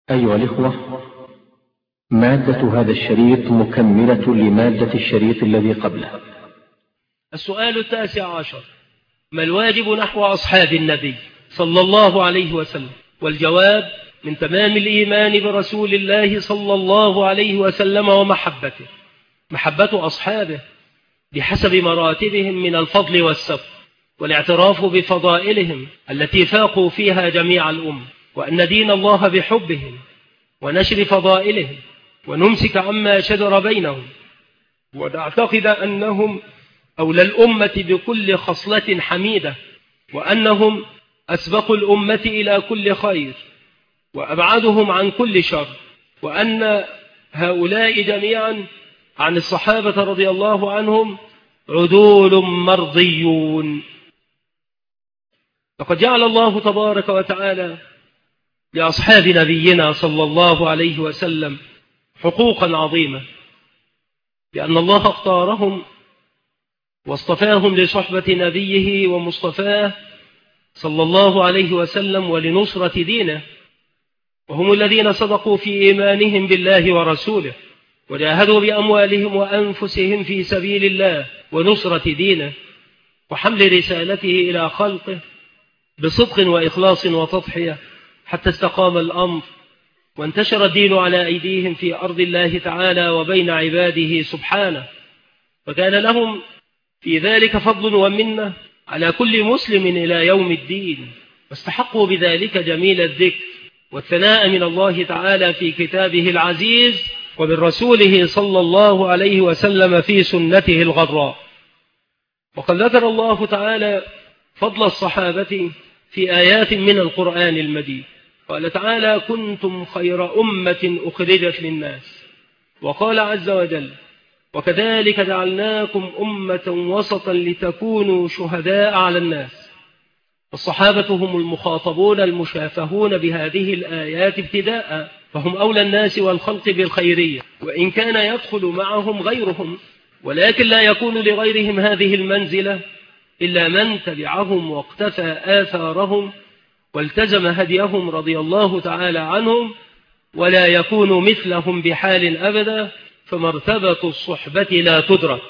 أيها الإخوة، مادة هذا الشريط مكملة لمادة الشريط الذي قبله. السؤال 19: ما الواجب نحو أصحاب النبي صلى الله عليه وسلم؟ والجواب: من تمام الإيمان برسول الله صلى الله عليه وسلم ومحبته محبة أصحابه بحسب مراتبهم من الفضل والسبق، والاعتراف بفضائلهم التي فاقوا فيها جميع الأمة، وأن دين الله بحبهم ونشر فضائلهم، ونمسك عما شجر بينهم، ونعتقد أنهم أولى الأمة بكل خصلة حميدة، وأنهم أسبق الأمة إلى كل خير وأبعدهم عن كل شر، وأن هؤلاء جميعا عن الصحابة رضي الله عنهم عدول مرضيون. لقد جعل الله تبارك وتعالى لأصحاب نبينا صلى الله عليه وسلم حقوقا عظيمة، لأن الله اختارهم واصطفاهم لصحبة نبيه ومصطفاه صلى الله عليه وسلم ولنصرة دينه، وهم الذين صدقوا في إيمانهم بالله ورسوله، وجاهدوا بأموالهم وأنفسهم في سبيل الله ونصرة دينه وحمل رسالته إلى خلقه بصدق وإخلاص وتضحية، حتى استقام الأمر وانتشر الدين على أيديهم في أرض الله تعالى وبين عباده سبحانه، وكان لهم في ذلك فضل ومنة على كل مسلم إلى يوم الدين، واستحقوا بذلك جميل الذكر والثناء من الله تعالى في كتابه العزيز ومن رسوله صلى الله عليه وسلم في سنته الغراء. وقد ذكر الله تعالى فضل الصحابة في آيات من القرآن المجيد. قال تعالى: كنتم خير أمة أخرجت للناس. وقال عز وجل: وكذلك جعلناكم أمة وسطا لتكونوا شهداء على الناس. الصحابة هم المخاطبون المشافهون بهذه الآيات ابتداء، فهم أولى الناس والخلق بالخيرية، وإن كان يدخل معهم غيرهم، ولكن لا يكون لغيرهم هذه المنزلة إلا من تبعهم واقتفى آثارهم والتزم هديهم رضي الله تعالى عنهم، ولا يكون مثلهم بحال أبدا، فمرتبة الصحبة لا تدرك.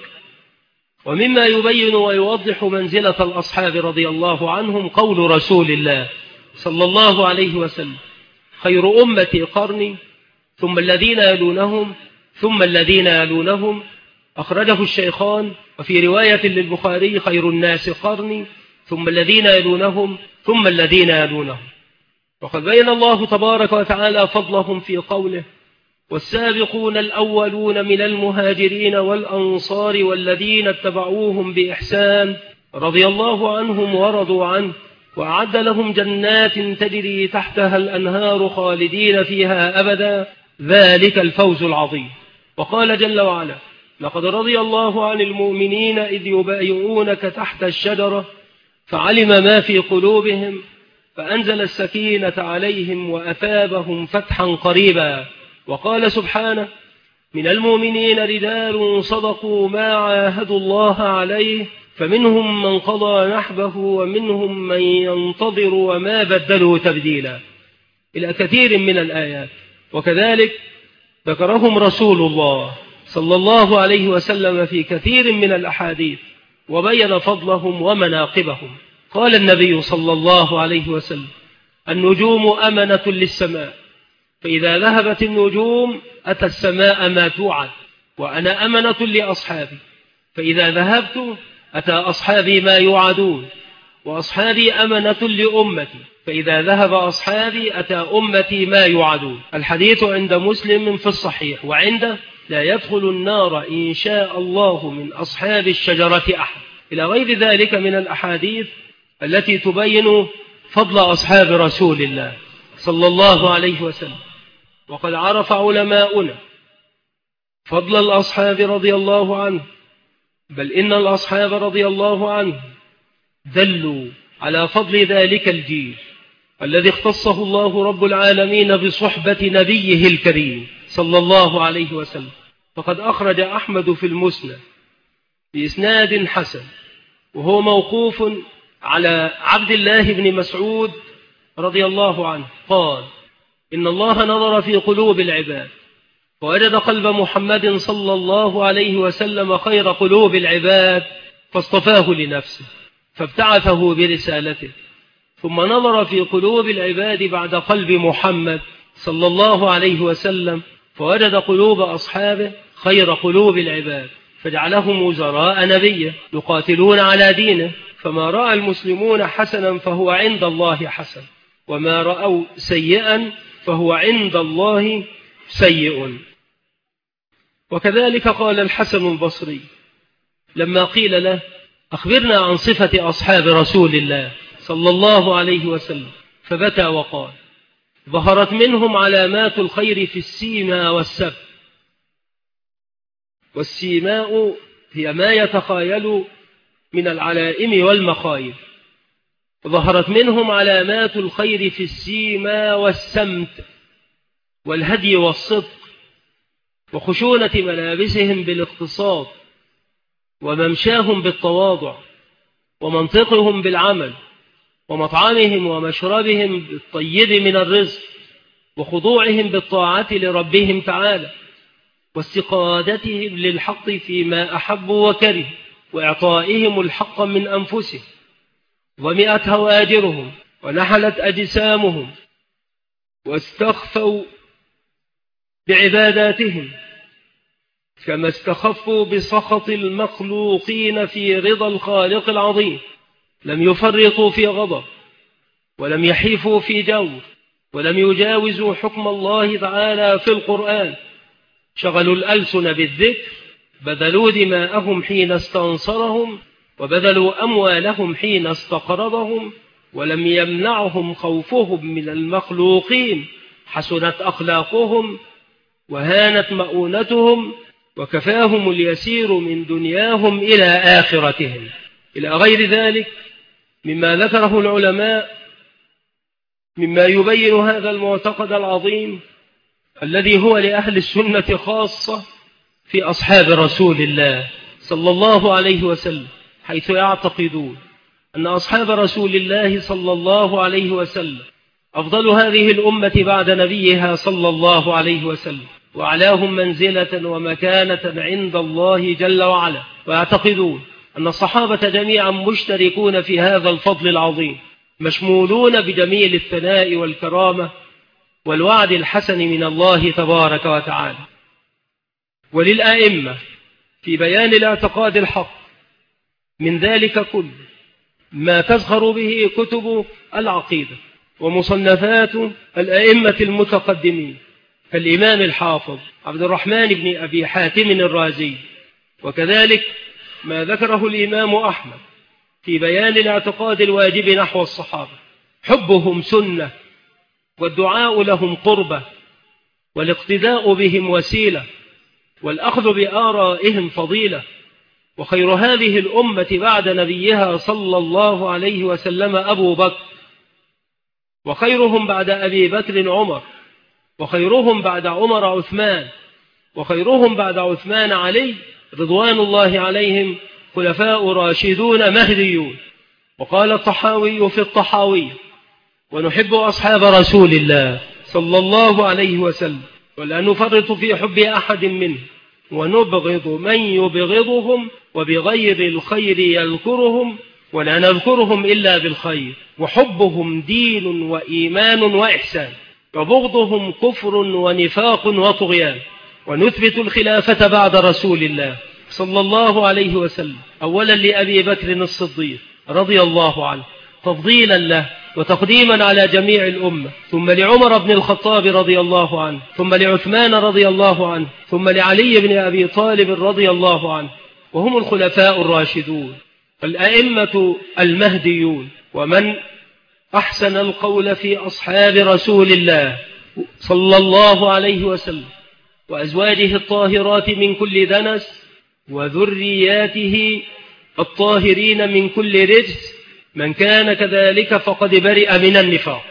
ومما يبين ويوضح منزلة الأصحاب رضي الله عنهم قول رسول الله صلى الله عليه وسلم: خير أمتي قرني، ثم الذين يلونهم، ثم الذين يلونهم. أخرجه الشيخان. وفي رواية للبخاري: خير الناس قرني، ثم الذين يلونهم، ثم الذين يلونهم. وقد بين الله تبارك وتعالى فضلهم في قوله: والسابقون الأولون من المهاجرين والأنصار والذين اتبعوهم بإحسان رضي الله عنهم ورضوا عنه، وأعد لهم جنات تجري تحتها الأنهار خالدين فيها أبدا، ذلك الفوز العظيم. وقال جل وعلا: لقد رضي الله عن المؤمنين إذ يبايعونك تحت الشجرة فعلم ما في قلوبهم فأنزل السكينة عليهم وأثابهم فتحا قريبا. وقال سبحانه: من المؤمنين رجال صدقوا ما عاهدوا الله عليه فمنهم من قضى نحبه ومنهم من ينتظر وما بدلوا تبديلا، إلى كثير من الآيات. وكذلك ذكرهم رسول الله صلى الله عليه وسلم في كثير من الأحاديث وبين فضلهم ومناقبهم. قال النبي صلى الله عليه وسلم: النجوم أمنة للسماء، فإذا ذهبت النجوم أتى السماء ما توعد، وأنا أمنة لأصحابي، فإذا ذهبت أتى أصحابي ما يوعدون، وأصحابي أمنة لأمتي، فإذا ذهب أصحابي أتى أمتي ما يوعدون. الحديث عند مسلم في الصحيح، وعنده: لا يدخل النار إن شاء الله من أصحاب الشجرة أحد، إلى غير ذلك من الأحاديث التي تبين فضل أصحاب رسول الله صلى الله عليه وسلم. وقد عرف علماؤنا فضل الأصحاب رضي الله عنه، بل إن الأصحاب رضي الله عنه دلوا على فضل ذلك الجيل الذي اختصه الله رب العالمين بصحبة نبيه الكريم صلى الله عليه وسلم. فقد أخرج أحمد في المسند بإسناد حسن، وهو موقوف على عبد الله بن مسعود رضي الله عنه قال: إن الله نظر في قلوب العباد فوجد قلب محمد صلى الله عليه وسلم خير قلوب العباد فاصطفاه لنفسه فابتعثه برسالته. ثم نظر في قلوب العباد بعد قلب محمد صلى الله عليه وسلم فوجد قلوب أصحابه خير قلوب العباد فجعلهم وزراء نبيه يقاتلون على دينه. فما رأى المسلمون حسنا فهو عند الله حسن، وما رأوا سيئا فهو عند الله سيء. وكذلك قال الحسن البصري لما قيل له أخبرنا عن صفة أصحاب رسول الله صلى الله عليه وسلم، فبكى وقال ظهرت منهم علامات الخير في السيماء والسبت. والسيماء هي ما يتخايل من العلائم والمخايل. ظهرت منهم علامات الخير في السيماء والسمت والهدي والصدق وخشونة ملابسهم بالاقتصاد وممشاهم بالتواضع ومنطقهم بالعمل ومطعمهم ومشربهم بالطيب من الرزق وخضوعهم بالطاعة لربهم تعالى واستقادتهم للحق فيما أحبوا وكرهوا وإعطائهم الحق من أنفسهم. ضمئت هواجرهم ونحلت أجسامهم واستخفوا بعباداتهم كما استخفوا بسخط المخلوقين في رضا الخالق العظيم. لم يفرطوا في غضب ولم يحيفوا في جور ولم يجاوزوا حكم الله تعالى في القرآن. شغلوا الألسن بالذكر، بذلوا دماءهم حين استنصرهم وبذلوا أموالهم حين استقرضهم، ولم يمنعهم خوفهم من المخلوقين. حسنت أخلاقهم وهانت مؤونتهم وكفاهم اليسير من دنياهم إلى آخرتهم، إلى غير ذلك مما ذكره العلماء مما يبين هذا المعتقد العظيم الذي هو لأهل السنة خاصة في أصحاب رسول الله صلى الله عليه وسلم، حيث يعتقدون أن أصحاب رسول الله صلى الله عليه وسلم أفضل هذه الأمة بعد نبيها صلى الله عليه وسلم وأعلاهم منزلة ومكانة عند الله جل وعلا. ويعتقدون أن الصحابة جميعا مشتركون في هذا الفضل العظيم، مشمولون بجميل الثناء والكرامة والوعد الحسن من الله تبارك وتعالى. وللأئمة في بيان الاعتقاد الحق من ذلك كله ما تزخر به كتب العقيدة ومصنفات الأئمة المتقدمين كالإمام الحافظ عبد الرحمن بن أبي حاتم الرازي، وكذلك ما ذكره الإمام أحمد في بيان الاعتقاد الواجب نحو الصحابة: حبهم سنة، والدعاء لهم قربة، والاقتداء بهم وسيلة، والأخذ بآرائهم فضيلة. وخير هذه الأمة بعد نبيها صلى الله عليه وسلم أبو بكر، وخيرهم بعد أبي بكر عمر، وخيرهم بعد عمر عثمان، وخيرهم بعد عثمان علي رضوان الله عليهم خلفاء راشدون مهديون. وقال الطحاوي في الطحاوي: ونحب أصحاب رسول الله صلى الله عليه وسلم ولا نفرط في حب أحد منه، ونبغض من يبغضهم، وبغير الخير يذكرهم، ولا نذكرهم إلا بالخير. وحبهم دين وإيمان وإحسان، وبغضهم كفر ونفاق وطغيان. ونثبت الخلافة بعد رسول الله صلى الله عليه وسلم أولا لأبي بكر الصديق رضي الله عنه تفضيلا له وتقديما على جميع الأمة، ثم لعمر بن الخطاب رضي الله عنه، ثم لعثمان رضي الله عنه، ثم لعلي بن أبي طالب رضي الله عنه، وهم الخلفاء الراشدون الأئمة المهديون. ومن أحسن القول في أصحاب رسول الله صلى الله عليه وسلم وأزواجه الطاهرات من كل دنس وذرياته الطاهرين من كل رجس من كان كذلك فقد برئ من النفاق.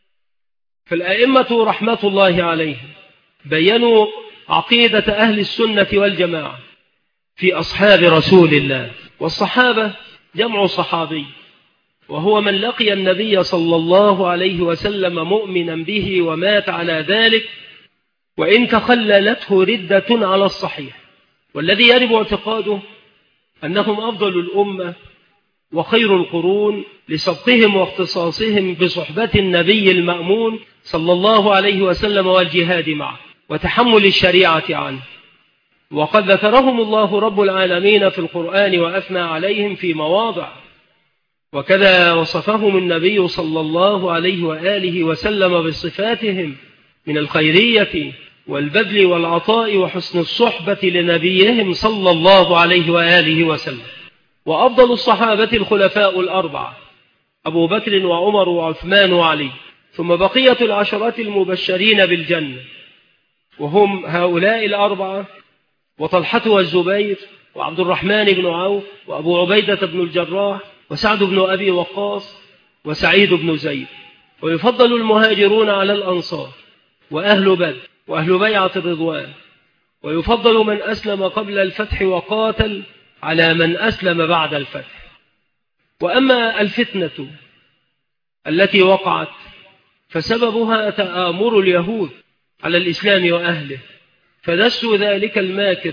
فالأئمة رحمة الله عليهم بيّنوا عقيدة أهل السنة والجماعة في أصحاب رسول الله. والصحابة جمع صحابي، وهو من لقي النبي صلى الله عليه وسلم مؤمنا به ومات على ذلك، وإن تخللته ردة على الصحيح. والذي يجب اعتقاده أنهم أفضل الأمة وخير القرون لسبقهم واختصاصهم بصحبة النبي المأمون صلى الله عليه وسلم والجهاد معه وتحمل الشريعة عنه. وقد ذكرهم الله رب العالمين في القرآن وأثنى عليهم في مواضع، وكذا وصفهم النبي صلى الله عليه وآله وسلم بصفاتهم من الخيرية والبذل والعطاء وحسن الصحبة لنبيهم صلى الله عليه وآله وسلم. وأفضل الصحابة الخلفاء الأربعة أبو بكر وعمر وعثمان وعلي، ثم بقية العشرة المبشرين بالجنة، وهم هؤلاء الأربعة وطلحة والزبير وعبد الرحمن بن عوف وأبو عبيدة بن الجراح وسعد بن أبي وقاص وسعيد بن زيد. ويفضل المهاجرون على الأنصار وأهل بدر وأهل بيعة الرضوان، ويفضل من أسلم قبل الفتح وقاتل على من أسلم بعد الفتح. وأما الفتنة التي وقعت فسببها تآمر اليهود على الإسلام وأهله، فدس ذلك الماكر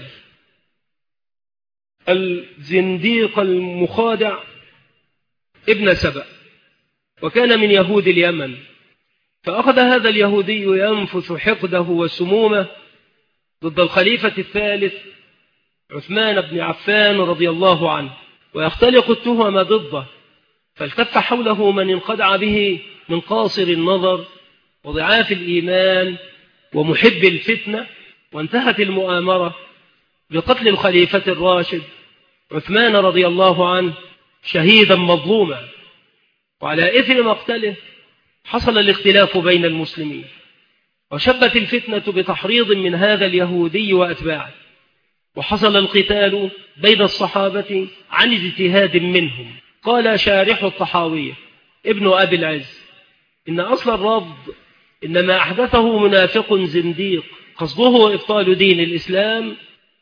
الزنديق المخادع ابن سبأ، وكان من يهود اليمن، فأخذ هذا اليهودي ينفث حقده وسمومه ضد الخليفة الثالث عثمان بن عفان رضي الله عنه، ويختلق التهم ضده، فالتف حوله من انخدع به من قاصر النظر وضعاف الإيمان ومحب الفتنة، وانتهت المؤامرة بقتل الخليفة الراشد عثمان رضي الله عنه شهيدا مظلوما. وعلى إثر مقتله حصل الاختلاف بين المسلمين، وشبت الفتنة بتحريض من هذا اليهودي وأتباعه، وحصل القتال بين الصحابة عن اجتهاد منهم. قال شارح الطحاوية ابن أبي العز إن أصل الرفض إنما أحدثه منافق زنديق قصده إبطال دين الإسلام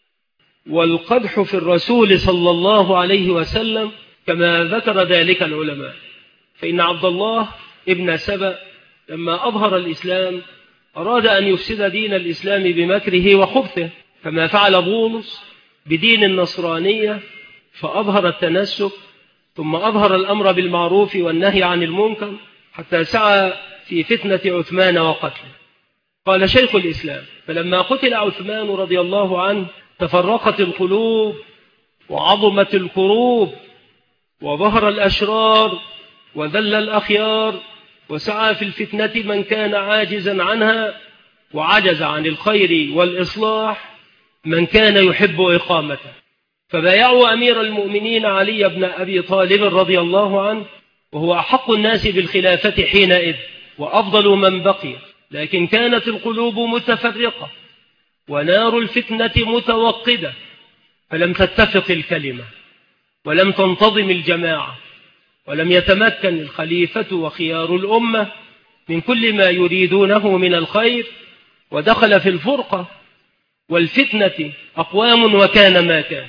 والقدح في الرسول صلى الله عليه وسلم، كما ذكر ذلك العلماء. فإن عبد الله ابن سبأ لما أظهر الإسلام أراد أن يفسد دين الإسلام بمكره وخبثه، كما فعل بولس بدين النصرانية، فأظهر التنسك ثم أظهر الأمر بالمعروف والنهي عن المنكر حتى سعى في فتنة عثمان وقتله. قال شيخ الإسلام فلما قتل عثمان رضي الله عنه تفرقت القلوب وعظمت الكروب وظهر الأشرار وذل الأخيار، وسعى في الفتنة من كان عاجزا عنها، وعجز عن الخير والإصلاح من كان يحب إقامته. فبايعوا أمير المؤمنين علي بن أبي طالب رضي الله عنه، وهو أحق الناس بالخلافة حينئذ وأفضل من بقي، لكن كانت القلوب متفرقة ونار الفتنة متوقدة، فلم تتفق الكلمة ولم تنتظم الجماعة، ولم يتمكن الخليفة وخيار الأمة من كل ما يريدونه من الخير، ودخل في الفرقة والفتنة أقوام وكان ما كان.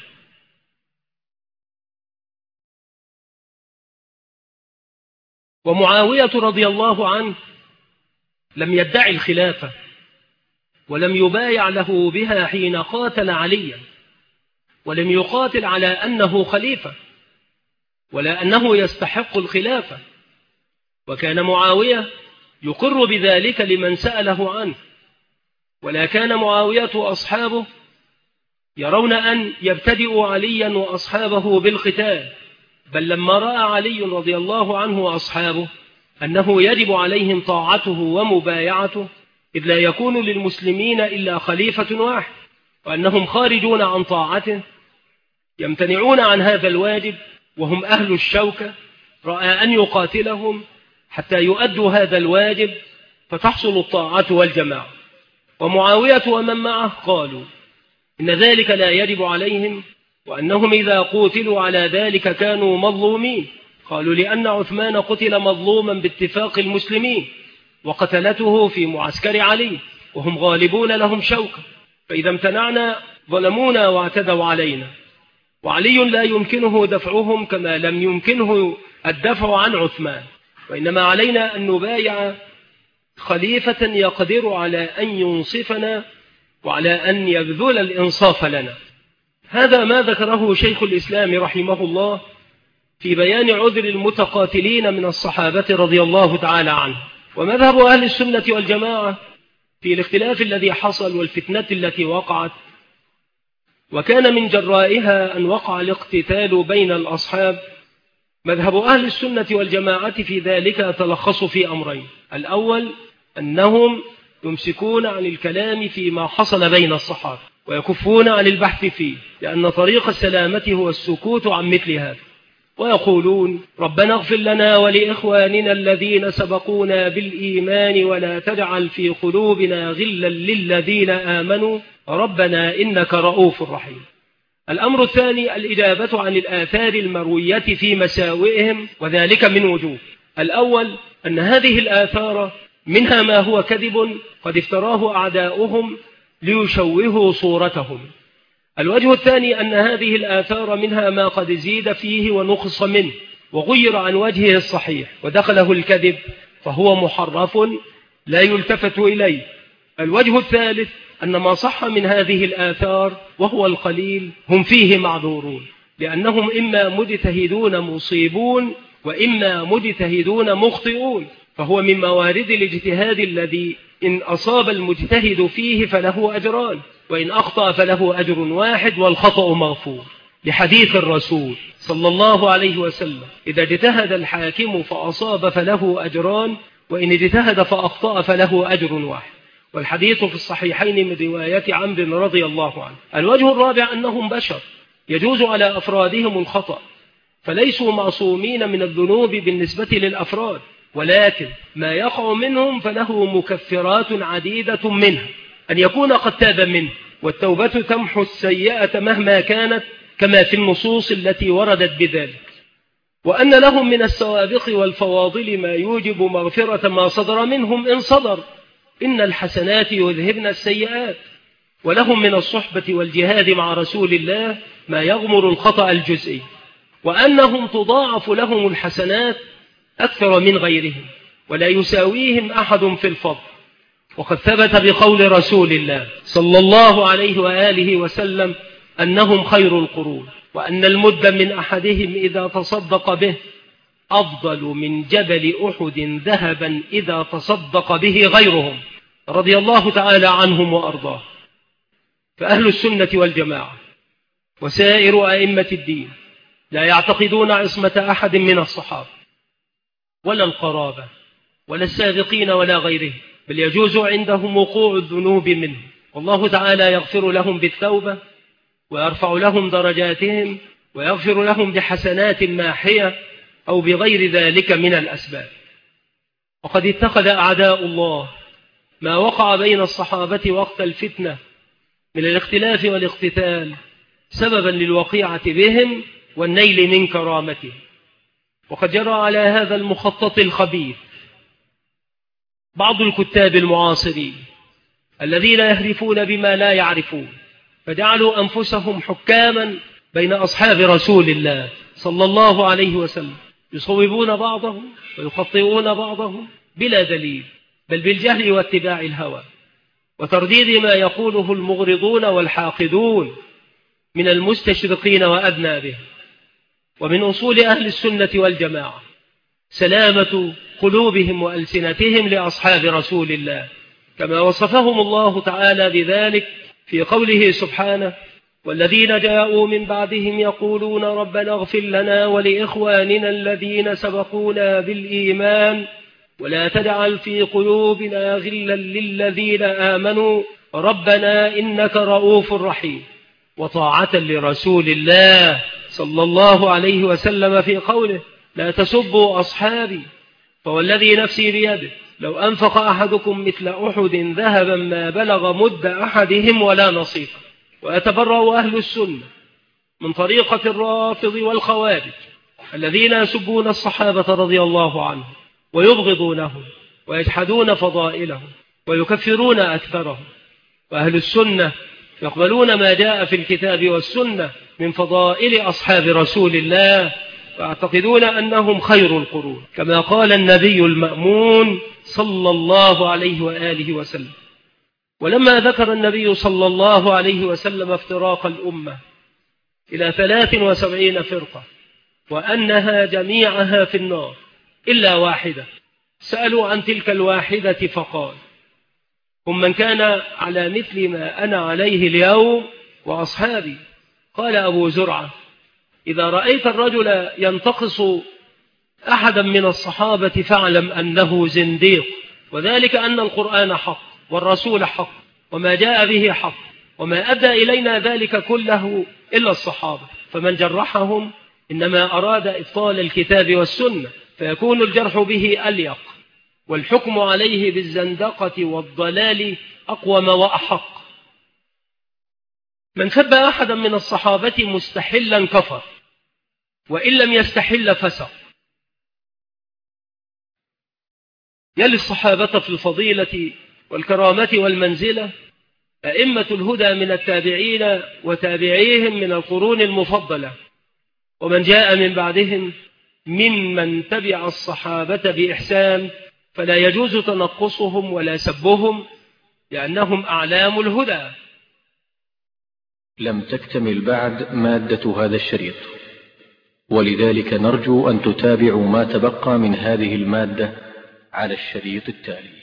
ومعاوية رضي الله عنه لم يدعي الخلافة ولم يبايع له بها حين قاتل عليا، ولم يقاتل على أنه خليفة ولا أنه يستحق الخلافة، وكان معاوية يقر بذلك لمن سأله عنه. ولا كان معاوية وأصحابه يرون أن يبتدئوا عليا وأصحابه بالقتال، بل لما رأى علي رضي الله عنه وأصحابه أنه يجب عليهم طاعته ومبايعته، إذ لا يكون للمسلمين إلا خليفة واحد، وأنهم خارجون عن طاعته يمتنعون عن هذا الواجب وهم أهل الشوكة، رأى أن يقاتلهم حتى يؤدوا هذا الواجب فتحصل الطاعة والجماعة. ومعاوية ومن معه قالوا إن ذلك لا يجب عليهم، وأنهم إذا قتلوا على ذلك كانوا مظلومين. قالوا لأن عثمان قتل مظلوما باتفاق المسلمين، وقتلته في معسكر علي وهم غالبون لهم شوكة، فإذا امتنعنا ظلمونا واعتدوا علينا، وعلي لا يمكنه دفعهم كما لم يمكنه الدفع عن عثمان، وإنما علينا أن نبايع خليفة يقدر على أن ينصفنا وعلى أن يبذل الإنصاف لنا. هذا ما ذكره شيخ الإسلام رحمه الله في بيان عذر المتقاتلين من الصحابة رضي الله تعالى عنه. ومذهب أهل السنة والجماعة في الاختلاف الذي حصل والفتنة التي وقعت وكان من جرائها أن وقع الاقتتال بين الأصحاب، مذهب أهل السنة والجماعة في ذلك تلخص في أمرين: الأول أنهم يمسكون عن الكلام فيما حصل بين الصحابة ويكفون عن البحث فيه، لأن طريق السلامة هو السكوت عن مثل هذا، ويقولون ربنا اغفر لنا ولإخواننا الذين سبقونا بالإيمان ولا تجعل في قلوبنا غلا للذين آمنوا ربنا إنك رؤوف رحيم. الأمر الثاني الإجابة عن الآثار المروية في مساوئهم، وذلك من وجوه: الأول أن هذه الآثار منها ما هو كذب قد افتراه أعداؤهم ليشوهوا صورتهم. الوجه الثاني أن هذه الآثار منها ما قد زيد فيه ونقص منه وغير عن وجهه الصحيح ودخله الكذب فهو محرف لا يلتفت إليه. الوجه الثالث أن ما صح من هذه الآثار وهو القليل هم فيه معذورون، لأنهم إما مجتهدون مصيبون وإما مجتهدون مخطئون، فهو من موارد الاجتهاد الذي إن أصاب المجتهد فيه فله أجران، وإن أخطأ فله أجر واحد والخطأ مغفور، لحديث الرسول صلى الله عليه وسلم: إذا اجتهد الحاكم فأصاب فله أجران، وإن اجتهد فأخطأ فله أجر واحد. والحديث في الصحيحين من رواية عمرو رضي الله عنه. الوجه الرابع أنهم بشر يجوز على أفرادهم الخطأ، فليسوا معصومين من الذنوب بالنسبة للأفراد، ولكن ما يقع منهم فله مكفرات عديدة، منها أن يكون قد تاب منه، والتوبة تمحو السيئة مهما كانت كما في النصوص التي وردت بذلك، وأن لهم من السوابق والفواضل ما يوجب مغفرة ما صدر منهم إن صدر، إن الحسنات يذهبن السيئات، ولهم من الصحبة والجهاد مع رسول الله ما يغمر الخطأ الجزئي، وأنهم تضاعف لهم الحسنات أكثر من غيرهم ولا يساويهم أحد في الفضل. وقد ثبت بقول رسول الله صلى الله عليه وآله وسلم أنهم خير القرون، وأن المد من أحدهم إذا تصدق به أفضل من جبل أحد ذهبا إذا تصدق به غيرهم، رضي الله تعالى عنهم وأرضاه. فأهل السنة والجماعة وسائر أئمة الدين لا يعتقدون عصمة أحد من الصحابة ولا القرابة ولا السابقين ولا غيرهم، بل يجوز عندهم وقوع الذنوب منه، والله تعالى يغفر لهم بالتوبة ويرفع لهم درجاتهم ويغفر لهم بحسنات ماحية أو بغير ذلك من الأسباب. وقد اتخذ أعداء الله ما وقع بين الصحابة وقت الفتنة من الاختلاف والاقتتال سببا للوقيعة بهم والنيل من كرامتهم. وقد جرى على هذا المخطط الخبيث بعض الكتاب المعاصرين الذين يهرفون بما لا يعرفون، فجعلوا أنفسهم حكاما بين أصحاب رسول الله صلى الله عليه وسلم، يصوبون بعضهم ويخطئون بعضهم بلا دليل، بل بالجهل واتباع الهوى وترديد ما يقوله المغرضون والحاقدون من المستشرقين وأذنابهم. ومن أصول أهل السنة والجماعة سلامة قلوبهم وألسنتهم لأصحاب رسول الله، كما وصفهم الله تعالى بذلك في قوله سبحانه: والذين جاءوا من بعدهم يقولون ربنا اغفر لنا ولإخواننا الذين سبقونا بالإيمان ولا تجعل في قلوبنا غلا للذين آمنوا ربنا إنك رؤوف رحيم. وطاعة لرسول الله صلى الله عليه وسلم في قوله: لا تسبوا أصحابي فوالذي نفسي بيده لو أنفق أحدكم مثل أحد ذهبا ما بلغ مد أحدهم ولا نصيفا. ويتبرأ أهل السنة من طريقة الرافض والخوارج الذين يسبون الصحابة رضي الله عنهم ويبغضونهم ويجحدون فضائلهم ويكفرون أكثرهم. وأهل السنة يقبلون ما جاء في الكتاب والسنة من فضائل أصحاب رسول الله فيعتقدون أنهم خير القرون، كما قال النبي المأمون صلى الله عليه وآله وسلم. ولما ذكر النبي صلى الله عليه وسلم افتراق الأمة إلى 73 فرقة وأنها جميعها في النار إلا واحدة، سألوا عن تلك الواحدة فقال: هم من كان على مثل ما أنا عليه اليوم وأصحابي. قال أبو زرعة: إذا رأيت الرجل ينتقص أحدا من الصحابة فاعلم أنه زنديق، وذلك أن القرآن حق والرسول حق وما جاء به حق، وما أدى إلينا ذلك كله إلا الصحابة، فمن جرحهم إنما أراد إبطال الكتاب والسنة، فيكون الجرح به أليق، والحكم عليه بالزندقة والضلال أقوم وأحق. من سب أحدا من الصحابة مستحلا كفر، وإن لم يستحل فسق. يلي الصحابة في الفضيلة والكرامة والمنزلة أئمة الهدى من التابعين وتابعيهم من القرون المفضلة، ومن جاء من بعدهم ممن تبع الصحابة بإحسان، فلا يجوز تنقصهم ولا سبهم لأنهم أعلام الهدى. لم تكتمل بعد مادة هذا الشريط، ولذلك نرجو أن تتابعوا ما تبقى من هذه المادة على الشريط التالي.